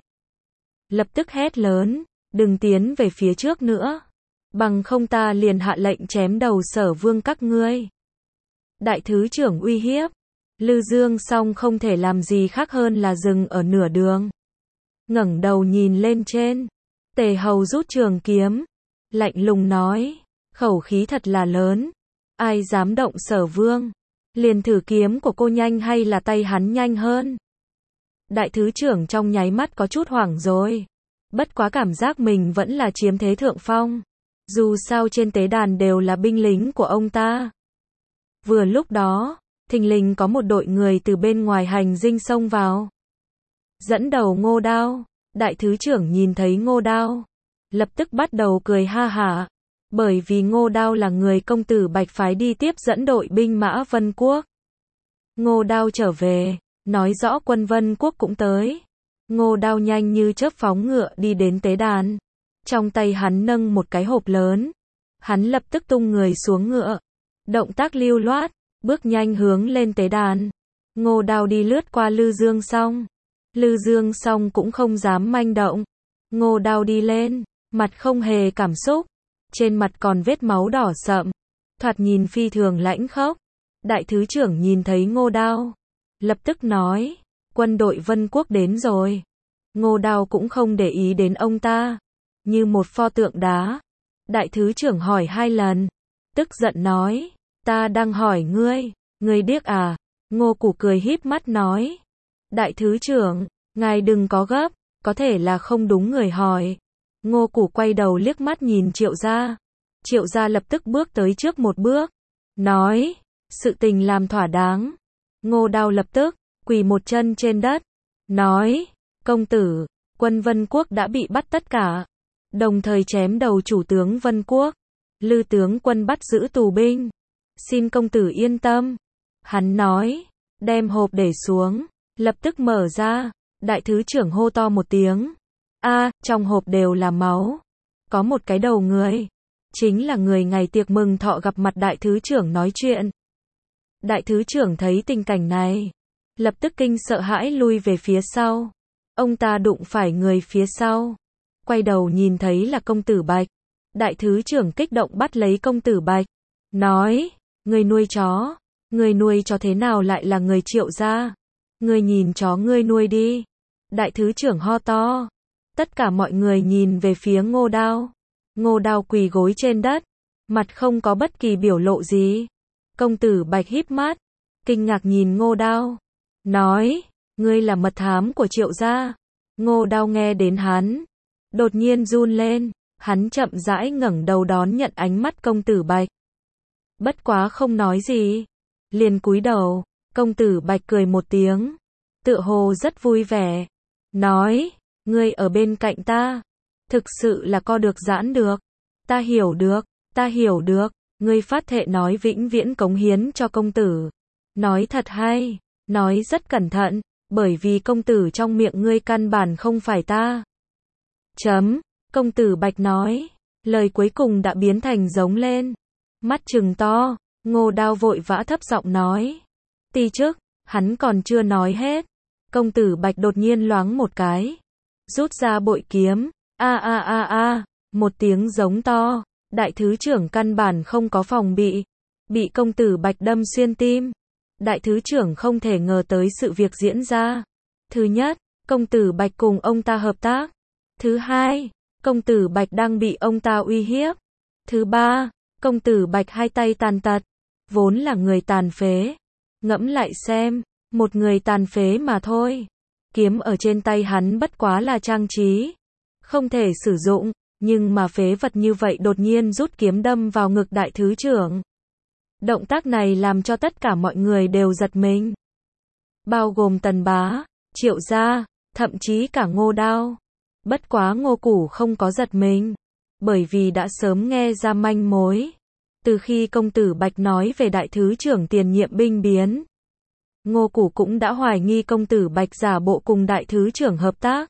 Lập tức hét lớn, đừng tiến về phía trước nữa, bằng không ta liền hạ lệnh chém đầu Sở Vương các ngươi. Đại thứ trưởng uy hiếp, Lư Dương Song không thể làm gì khác hơn là dừng ở nửa đường. Ngẩng đầu nhìn lên trên, Tề Hầu rút trường kiếm, lạnh lùng nói, khẩu khí thật là lớn, ai dám động Sở Vương, liền thử kiếm của cô nhanh hay là tay hắn nhanh hơn. Đại thứ trưởng trong nháy mắt có chút hoảng rồi, bất quá cảm giác mình vẫn là chiếm thế thượng phong, dù sao trên tế đàn đều là binh lính của ông ta. Vừa lúc đó, thình lình có một đội người từ bên ngoài hành dinh xông vào. Dẫn đầu Ngô Đao, đại thứ trưởng nhìn thấy Ngô Đao, lập tức bắt đầu cười ha hả, bởi vì Ngô Đao là người công tử Bạch phái đi tiếp dẫn đội binh mã Vân Quốc. Ngô Đao trở về, nói rõ quân Vân Quốc cũng tới. Ngô Đao nhanh như chớp phóng ngựa đi đến tế đàn, trong tay hắn nâng một cái hộp lớn, hắn lập tức tung người xuống ngựa, động tác lưu loát, bước nhanh hướng lên tế đàn. Ngô Đao đi lướt qua Lư Dương Song, Lư Dương Song cũng không dám manh động. Ngô Đao đi lên, mặt không hề cảm xúc, trên mặt còn vết máu đỏ sậm, thoạt nhìn phi thường lãnh khốc. Đại thứ trưởng nhìn thấy Ngô Đao, lập tức nói, quân đội Vân Quốc đến rồi. Ngô Đao cũng không để ý đến ông ta, như một pho tượng đá. Đại thứ trưởng hỏi hai lần, tức giận nói, ta đang hỏi ngươi, ngươi điếc à? Ngô Củ cười híp mắt nói, đại thứ trưởng, ngài đừng có gấp, có thể là không đúng người hỏi. Ngô Củ quay đầu liếc mắt nhìn Triệu Gia, Triệu Gia lập tức bước tới trước một bước, nói, sự tình làm thỏa đáng. Ngô Đao lập tức quỳ một chân trên đất, nói, công tử, quân Vân Quốc đã bị bắt tất cả, đồng thời chém đầu chủ tướng Vân Quốc, Lư tướng quân bắt giữ tù binh, xin công tử yên tâm. Hắn nói, đem hộp để xuống, lập tức mở ra. Đại thứ trưởng hô to một tiếng, a, trong hộp đều là máu, có một cái đầu người, chính là người ngày tiệc mừng thọ gặp mặt đại thứ trưởng nói chuyện. Đại thứ trưởng thấy tình cảnh này, lập tức kinh sợ hãi lui về phía sau. Ông ta đụng phải người phía sau, quay đầu nhìn thấy là công tử Bạch. Đại thứ trưởng kích động bắt lấy công tử Bạch, nói, người nuôi chó, người nuôi chó thế nào lại là người Triệu gia? Người nhìn chó ngươi nuôi đi. Đại thứ trưởng ho to. Tất cả mọi người nhìn về phía Ngô Đao. Ngô Đao quỳ gối trên đất, mặt không có bất kỳ biểu lộ gì. Công tử Bạch híp mắt, kinh ngạc nhìn Ngô Đao, nói, ngươi là mật thám của Triệu gia. Ngô Đao nghe đến hắn, đột nhiên run lên, hắn chậm rãi ngẩng đầu đón nhận ánh mắt công tử Bạch. Bất quá không nói gì, liền cúi đầu. Công tử Bạch cười một tiếng, tựa hồ rất vui vẻ, nói, ngươi ở bên cạnh ta, thực sự là co được giãn được. Ta hiểu được, ta hiểu được, ngươi phát thệ nói vĩnh viễn cống hiến cho công tử. Nói thật hay, nói rất cẩn thận, bởi vì công tử trong miệng ngươi căn bản không phải ta. Chấm, công tử Bạch nói, lời cuối cùng đã biến thành giống lên, mắt trừng to. Ngô Đao vội vã thấp giọng nói, ti chức, hắn còn chưa nói hết. Công tử Bạch đột nhiên loáng một cái, rút ra bội kiếm, a a a a, một tiếng giống to. Đại thứ trưởng căn bản không có phòng bị, bị công tử Bạch đâm xuyên tim. Đại thứ trưởng không thể ngờ tới sự việc diễn ra. Thứ nhất, công tử Bạch cùng ông ta hợp tác. Thứ hai, công tử Bạch đang bị ông ta uy hiếp. Thứ ba, công tử Bạch hai tay tàn tật, vốn là người tàn phế. Ngẫm lại xem, một người tàn phế mà thôi. Kiếm ở trên tay hắn bất quá là trang trí, không thể sử dụng, nhưng mà phế vật như vậy đột nhiên rút kiếm đâm vào ngực đại thứ trưởng. Động tác này làm cho tất cả mọi người đều giật mình. Bao gồm Tần Bá, Triệu gia, thậm chí cả Ngô Đao. Bất quá Ngô Củ không có giật mình, bởi vì đã sớm nghe ra manh mối. Từ khi công tử Bạch nói về đại thứ trưởng tiền nhiệm binh biến, Ngô Củ cũng đã hoài nghi công tử Bạch giả bộ cùng đại thứ trưởng hợp tác.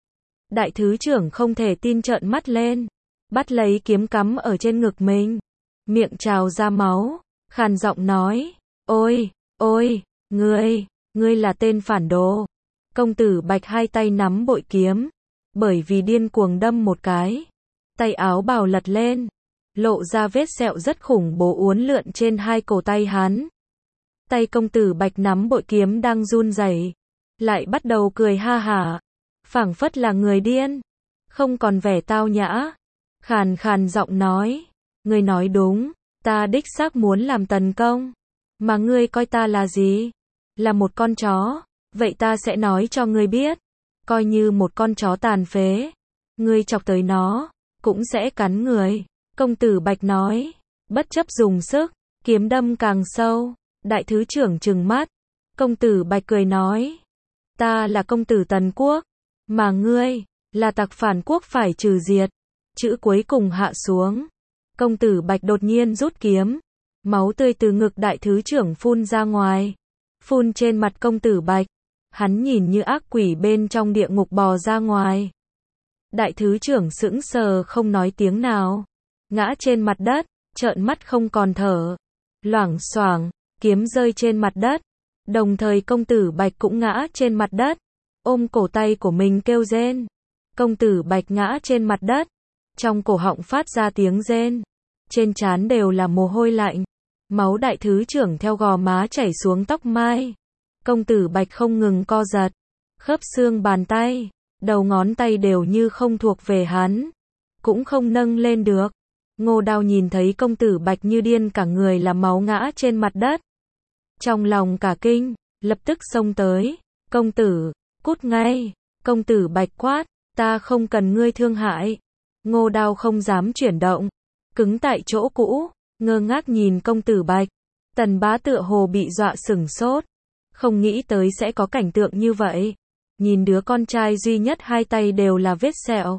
Đại thứ trưởng không thể tin trợn mắt lên, bắt lấy kiếm cắm ở trên ngực mình, miệng trào ra máu, khàn giọng nói, ôi, ôi, ngươi, ngươi là tên phản đồ. Công tử Bạch hai tay nắm bội kiếm, bởi vì điên cuồng đâm một cái, tay áo bào lật lên, lộ ra vết sẹo rất khủng bố uốn lượn trên hai cổ tay hắn. Tay công tử Bạch nắm bội kiếm đang run rẩy, lại bắt đầu cười ha hả, phảng phất là người điên, không còn vẻ tao nhã, khàn khàn giọng nói, ngươi nói đúng, ta đích xác muốn làm tần công, mà ngươi coi ta là gì? Là một con chó, vậy ta sẽ nói cho ngươi biết, coi như một con chó tàn phế, ngươi chọc tới nó, cũng sẽ cắn người. Công tử Bạch nói, bất chấp dùng sức, kiếm đâm càng sâu, đại thứ trưởng trừng mắt, công tử Bạch cười nói, ta là công tử Tần Quốc, mà ngươi, là tặc phản quốc phải trừ diệt. Chữ cuối cùng hạ xuống, công tử Bạch đột nhiên rút kiếm, máu tươi từ ngực đại thứ trưởng phun ra ngoài, phun trên mặt công tử Bạch, hắn nhìn như ác quỷ bên trong địa ngục bò ra ngoài. Đại thứ trưởng sững sờ không nói tiếng nào, ngã trên mặt đất, trợn mắt không còn thở, loảng xoảng, kiếm rơi trên mặt đất, đồng thời công tử Bạch cũng ngã trên mặt đất, ôm cổ tay của mình kêu rên. Công tử Bạch ngã trên mặt đất, trong cổ họng phát ra tiếng rên, trên trán đều là mồ hôi lạnh, máu đại thứ trưởng theo gò má chảy xuống tóc mai. Công tử Bạch không ngừng co giật, khớp xương bàn tay, đầu ngón tay đều như không thuộc về hắn, cũng không nâng lên được. Ngô Đao nhìn thấy công tử Bạch như điên cả người là máu ngã trên mặt đất, trong lòng cả kinh, lập tức xông tới, công tử, cút ngay. Công tử Bạch quát, ta không cần ngươi thương hại. Ngô Đao không dám chuyển động, cứng tại chỗ cũ, ngơ ngác nhìn công tử Bạch. Tần Bá tựa hồ bị dọa sửng sốt, không nghĩ tới sẽ có cảnh tượng như vậy. Nhìn đứa con trai duy nhất hai tay đều là vết sẹo,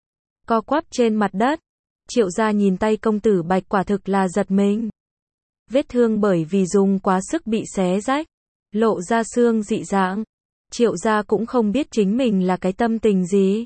co quắp trên mặt đất. Triệu gia nhìn tay công tử Bạch quả thực là giật mình. Vết thương bởi vì dùng quá sức bị xé rách, lộ ra xương dị dạng. Triệu gia cũng không biết chính mình là cái tâm tình gì,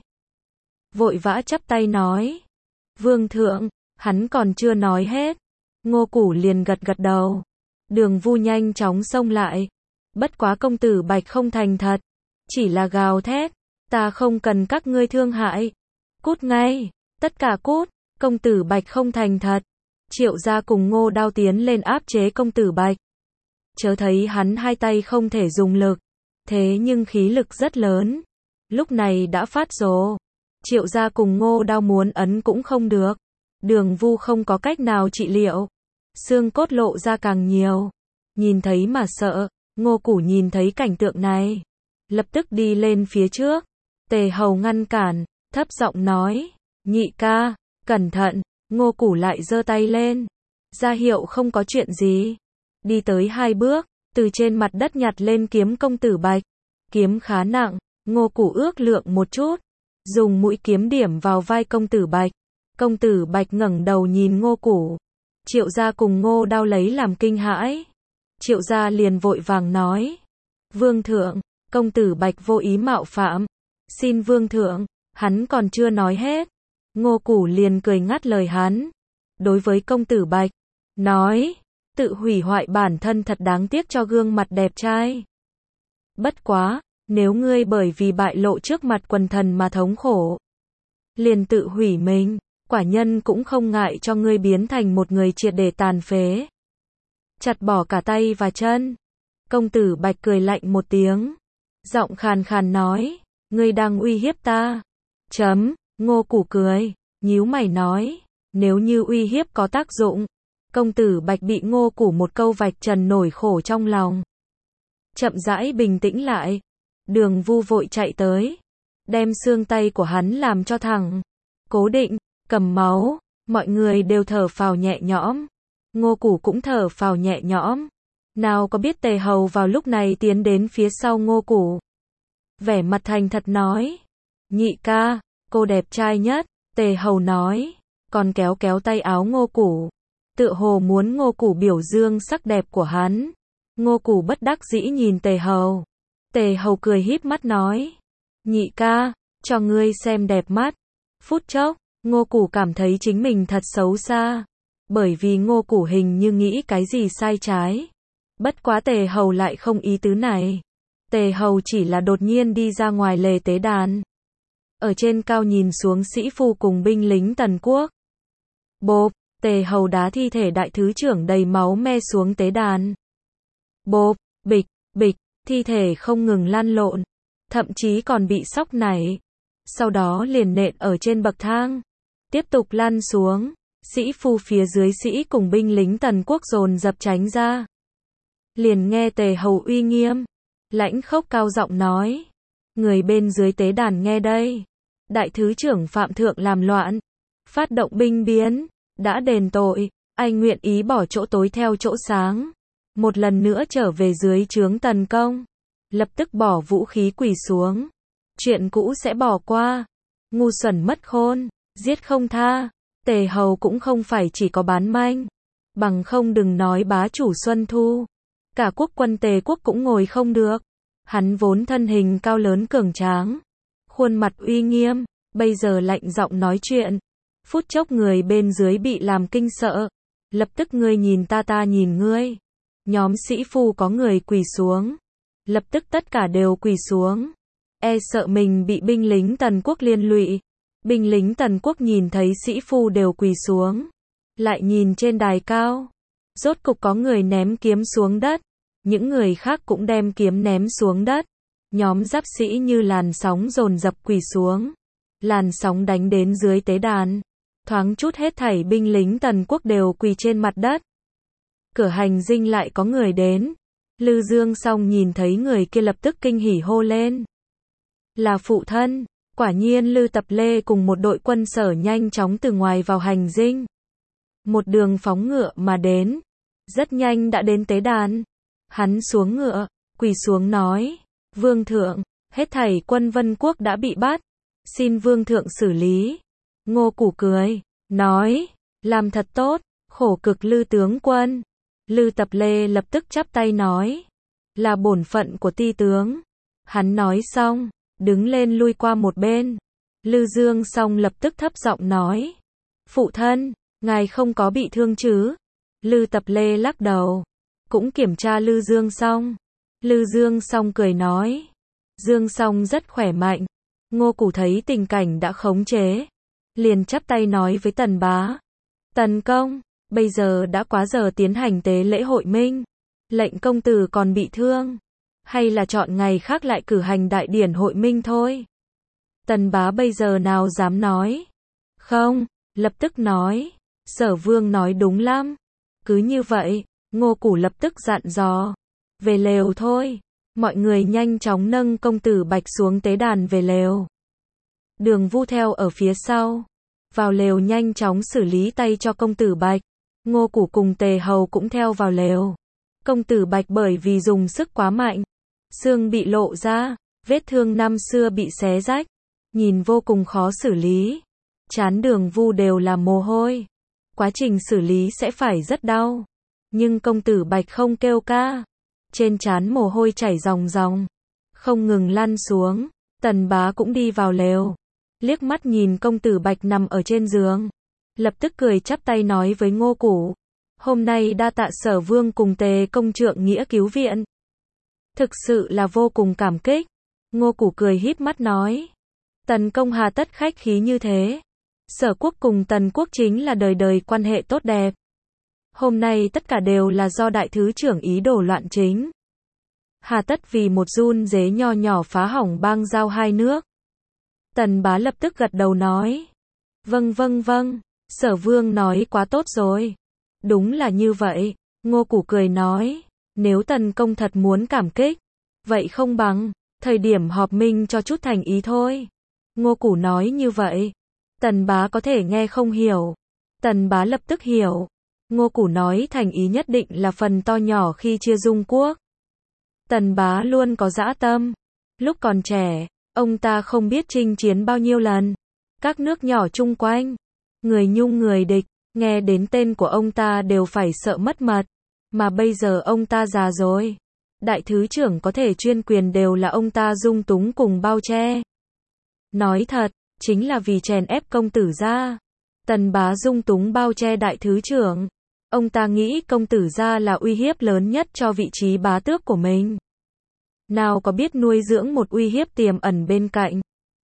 vội vã chắp tay nói, vương thượng. Hắn còn chưa nói hết, Ngô Củ liền gật gật đầu. Đường Vu nhanh chóng xông lại, bất quá công tử Bạch không thành thật, chỉ là gào thét, ta không cần các ngươi thương hại, cút ngay, tất cả cút. Công tử Bạch không thành thật. Triệu gia cùng Ngô Đao tiến lên áp chế công tử Bạch. Chớ thấy hắn hai tay không thể dùng lực, thế nhưng khí lực rất lớn, lúc này đã phát rồ. Triệu gia cùng Ngô Đao muốn ấn cũng không được. Đường Vu không có cách nào trị liệu, xương cốt lộ ra càng nhiều. Nhìn thấy mà sợ. Ngô Củ nhìn thấy cảnh tượng này, lập tức đi lên phía trước. Tề Hầu ngăn cản, thấp giọng nói, nhị ca, cẩn thận. Ngô Củ lại giơ tay lên, ra hiệu không có chuyện gì. Đi tới hai bước, từ trên mặt đất nhặt lên kiếm công tử Bạch. Kiếm khá nặng, Ngô Củ ước lượng một chút, dùng mũi kiếm điểm vào vai công tử Bạch. Công tử Bạch ngẩng đầu nhìn Ngô Củ. Triệu gia cùng Ngô Đao lấy làm kinh hãi. Triệu gia liền vội vàng nói, vương thượng, công tử Bạch vô ý mạo phạm, xin vương thượng. Hắn còn chưa nói hết, Ngô Củ liền cười ngắt lời hắn. Đối với công tử Bạch, nói, tự hủy hoại bản thân thật đáng tiếc cho gương mặt đẹp trai. Bất quá, nếu ngươi bởi vì bại lộ trước mặt quần thần mà thống khổ, liền tự hủy mình, quả nhân cũng không ngại cho ngươi biến thành một người triệt để tàn phế, chặt bỏ cả tay và chân. Công tử Bạch cười lạnh một tiếng, giọng khàn khàn nói, ngươi đang uy hiếp ta. Chấm. Ngô Củ cười, nhíu mày nói, nếu như uy hiếp có tác dụng. Công tử Bạch bị Ngô Củ một câu vạch trần nổi khổ trong lòng, chậm rãi bình tĩnh lại. Đường Vu vội chạy tới, đem xương tay của hắn làm cho thẳng, cố định, cầm máu. Mọi người đều thở phào nhẹ nhõm, Ngô Củ cũng thở phào nhẹ nhõm. Nào có biết Tề Hầu vào lúc này tiến đến phía sau Ngô Củ, vẻ mặt thành thật nói, nhị ca, cô đẹp trai nhất. Tề Hầu nói, còn kéo kéo tay áo Ngô Củ, tựa hồ muốn Ngô Củ biểu dương sắc đẹp của hắn. Ngô Củ bất đắc dĩ nhìn Tề Hầu. Tề Hầu cười híp mắt nói. Nhị ca, cho ngươi xem đẹp mắt. Phút chốc, Ngô Củ cảm thấy chính mình thật xấu xa. Bởi vì Ngô Củ hình như nghĩ cái gì sai trái. Bất quá Tề Hầu lại không ý tứ này. Tề Hầu chỉ là đột nhiên đi ra ngoài lề tế đàn. Ở trên cao nhìn xuống sĩ phu cùng binh lính Tần Quốc. Bộp, Tề Hầu đá thi thể đại thứ trưởng đầy máu me xuống tế đàn. Bộp, bịch, bịch, thi thể không ngừng lăn lộn. Thậm chí còn bị sóc nảy. Sau đó liền nện ở trên bậc thang. Tiếp tục lăn xuống. Sĩ phu phía dưới sĩ cùng binh lính Tần Quốc dồn dập tránh ra. Liền nghe Tề Hầu uy nghiêm, lãnh khốc cao giọng nói. Người bên dưới tế đàn nghe đây. Đại thứ trưởng Phạm Thượng làm loạn. Phát động binh biến. Đã đền tội. Anh nguyện ý bỏ chỗ tối theo chỗ sáng. Một lần nữa trở về dưới trướng Tần Công. Lập tức bỏ vũ khí quỳ xuống. Chuyện cũ sẽ bỏ qua. Ngu xuẩn mất khôn. Giết không tha. Tề Hầu cũng không phải chỉ có bán manh. Bằng không đừng nói bá chủ Xuân Thu. Cả quốc quân Tề Quốc cũng ngồi không được. Hắn vốn thân hình cao lớn cường tráng. Khuôn mặt uy nghiêm. Bây giờ lạnh giọng nói chuyện. Phút chốc người bên dưới bị làm kinh sợ. Lập tức ngươi nhìn ta ta nhìn ngươi. Nhóm sĩ phu có người quỳ xuống. Lập tức tất cả đều quỳ xuống. E sợ mình bị binh lính Tần Quốc liên lụy. Binh lính Tần Quốc nhìn thấy sĩ phu đều quỳ xuống. Lại nhìn trên đài cao. Rốt cục có người ném kiếm xuống đất. Những người khác cũng đem kiếm ném xuống đất. Nhóm giáp sĩ như làn sóng dồn dập quỳ xuống. Làn sóng đánh đến dưới tế đàn. Thoáng chút hết thảy binh lính Tần Quốc đều quỳ trên mặt đất. Cửa hành dinh lại có người đến. Lư Dương Song nhìn thấy người kia lập tức kinh hỉ hô lên. Là phụ thân. Quả nhiên Lư Tập Lê cùng một đội quân sở nhanh chóng từ ngoài vào hành dinh. Một đường phóng ngựa mà đến. Rất nhanh đã đến tế đàn. Hắn xuống ngựa, quỳ xuống nói. Vương thượng, hết thảy quân Vân Quốc đã bị bắt. Xin Vương thượng xử lý. Ngô Củ cười, nói. Làm thật tốt, khổ cực Lư tướng quân. Lư Tập Lê lập tức chắp tay nói. Là bổn phận của ti tướng. Hắn nói xong, đứng lên lui qua một bên. Lư Dương Song lập tức thấp giọng nói. Phụ thân, ngài không có bị thương chứ? Lư Tập Lê lắc đầu. Cũng kiểm tra Lư Dương Song. Lư Dương Song cười nói. Dương Song rất khỏe mạnh. Ngô Củ thấy tình cảnh đã khống chế. Liền chắp tay nói với Tần Bá. Tần công, bây giờ đã quá giờ tiến hành tế lễ hội minh. Lệnh công tử còn bị thương. Hay là chọn ngày khác lại cử hành đại điển hội minh thôi. Tần Bá bây giờ nào dám nói. Không, lập tức nói. Sở Vương nói đúng lắm. Cứ như vậy, Ngô Củ lập tức dặn dò. Về lều thôi. Mọi người nhanh chóng nâng công tử Bạch xuống tế đàn về lều. Đường Vu theo ở phía sau. Vào lều nhanh chóng xử lý tay cho công tử Bạch. Ngô Củ cùng Tề Hầu cũng theo vào lều. Công tử Bạch bởi vì dùng sức quá mạnh. Xương bị lộ ra. Vết thương năm xưa bị xé rách. Nhìn vô cùng khó xử lý. Trán Đường Vu đều là mồ hôi. Quá trình xử lý sẽ phải rất đau. Nhưng công tử Bạch không kêu ca. Trên trán mồ hôi chảy ròng ròng. Không ngừng lăn xuống. Tần Bá cũng đi vào lều. Liếc mắt nhìn công tử Bạch nằm ở trên giường. Lập tức cười chắp tay nói với Ngô Củ. Hôm nay đa tạ Sở Vương cùng Tề công trượng nghĩa cứu viện. Thực sự là vô cùng cảm kích. Ngô Củ cười híp mắt nói. Tần công hà tất khách khí như thế. Sở quốc cùng Tần quốc chính là đời đời quan hệ tốt đẹp. Hôm nay tất cả đều là do đại thứ trưởng ý đồ loạn chính. Hà tất vì một run dế nho nhỏ phá hỏng bang giao hai nước. Tần Bá lập tức gật đầu nói. Vâng vâng vâng, Sở Vương nói quá tốt rồi. Đúng là như vậy. Ngô Củ cười nói. Nếu Tần công thật muốn cảm kích. Vậy không bằng, thời điểm họp minh cho chút thành ý thôi. Ngô Củ nói như vậy. Tần Bá có thể nghe không hiểu. Tần Bá lập tức hiểu. Ngô Củ nói thành ý nhất định là phần to nhỏ khi chia dung quốc. Tần Bá luôn có dã tâm. Lúc còn trẻ, ông ta không biết chinh chiến bao nhiêu lần. Các nước nhỏ chung quanh, người nhung người địch, nghe đến tên của ông ta đều phải sợ mất mật. Mà bây giờ ông ta già rồi. Đại thứ trưởng có thể chuyên quyền đều là ông ta dung túng cùng bao che. Nói thật, chính là vì chèn ép công tử gia. Tần Bá dung túng bao che đại thứ trưởng. Ông ta nghĩ công tử gia là uy hiếp lớn nhất cho vị trí bá tước của mình. Nào có biết nuôi dưỡng một uy hiếp tiềm ẩn bên cạnh.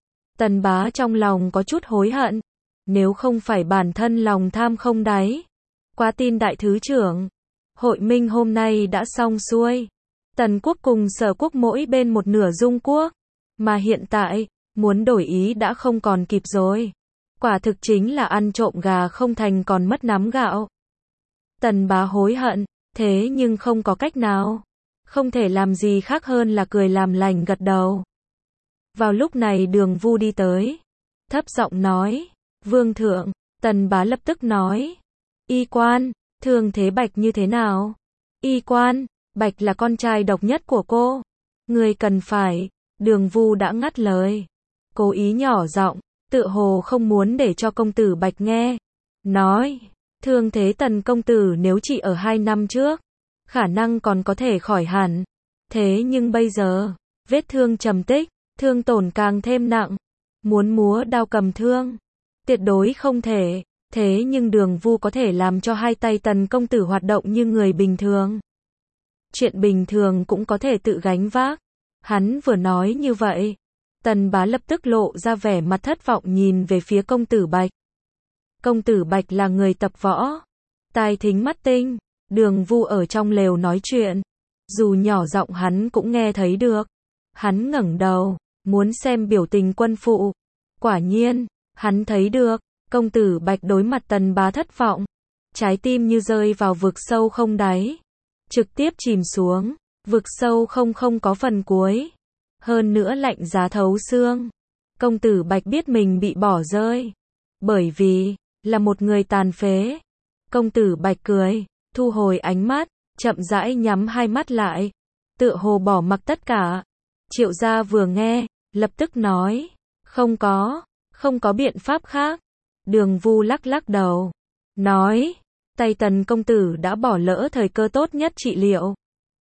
Tần Bá trong lòng có chút hối hận. Nếu không phải bản thân lòng tham không đáy. Quá tin đại thứ trưởng. Hội minh hôm nay đã xong xuôi. Tần quốc cùng Sở quốc mỗi bên một nửa dung quốc. Mà hiện tại, muốn đổi ý đã không còn kịp rồi. Quả thực chính là ăn trộm gà không thành còn mất nắm gạo. Tần Bá hối hận, thế nhưng không có cách nào. Không thể làm gì khác hơn là cười làm lành gật đầu. Vào lúc này Đường Vu đi tới. Thấp giọng nói, Vương thượng, Tần Bá lập tức nói. Y quan, thương thế Bạch như thế nào? Y quan, Bạch là con trai độc nhất của cô. Người cần phải, Đường Vu đã ngắt lời. Cố ý nhỏ giọng, tự hồ không muốn để cho công tử Bạch nghe. Nói, thương thế Tần công tử nếu chỉ ở hai năm trước, khả năng còn có thể khỏi hẳn. Thế nhưng bây giờ, vết thương trầm tích, thương tổn càng thêm nặng. Muốn múa đao cầm thương, tuyệt đối không thể. Thế nhưng Đường Vu có thể làm cho hai tay Tần công tử hoạt động như người bình thường. Chuyện bình thường cũng có thể tự gánh vác. Hắn vừa nói như vậy, Tần Bá lập tức lộ ra vẻ mặt thất vọng nhìn về phía công tử Bạch. Công tử Bạch là người tập võ, tai thính mắt tinh. Đường Vu ở trong lều nói chuyện, dù nhỏ giọng hắn cũng nghe thấy được. Hắn ngẩng đầu, muốn xem biểu tình quân phụ. Quả nhiên, hắn thấy được, công tử Bạch đối mặt Tần Bá thất vọng. Trái tim như rơi vào vực sâu không đáy. Trực tiếp chìm xuống, vực sâu không không có phần cuối. Hơn nữa lạnh giá thấu xương. Công tử Bạch biết mình bị bỏ rơi. Bởi vì, là một người tàn phế. Công tử Bạch cười, thu hồi ánh mắt, chậm rãi nhắm hai mắt lại. Tựa hồ bỏ mặc tất cả. Triệu gia vừa nghe, lập tức nói. Không có, không có biện pháp khác. Đường Vu lắc lắc đầu. Nói, tay Tần công tử đã bỏ lỡ thời cơ tốt nhất trị liệu.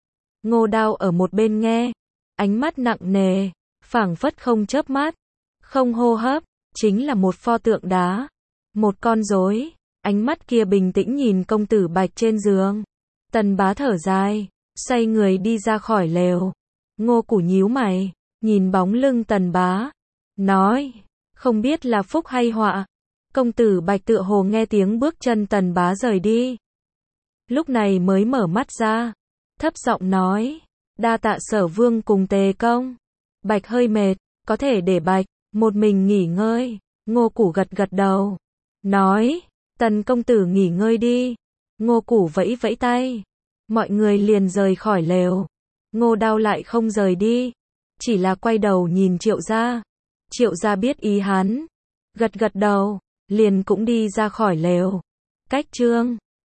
Ngô Đao ở một bên nghe. Ánh mắt nặng nề, phảng phất không chớp mắt, không hô hấp, chính là một pho tượng đá, một con rối. Ánh mắt kia bình tĩnh nhìn công tử Bạch trên giường. Tần Bá thở dài, xoay người đi ra khỏi lều. Ngô Củ nhíu mày, nhìn bóng lưng Tần Bá, nói, không biết là phúc hay họa. Công tử Bạch tựa hồ nghe tiếng bước chân Tần Bá rời đi. Lúc này mới mở mắt ra, thấp giọng nói, đa tạ Sở vương cùng Tề công. Bạch hơi mệt, có thể để Bạch một mình nghỉ ngơi. Ngô Củ gật gật đầu, nói, Tần công tử nghỉ ngơi đi. Ngô Củ vẫy vẫy tay, mọi người liền rời khỏi lều. Ngô Đao lại không rời đi, chỉ là quay đầu nhìn Triệu gia. Triệu gia biết ý hắn, gật gật đầu, liền cũng đi ra khỏi lều. Cách chương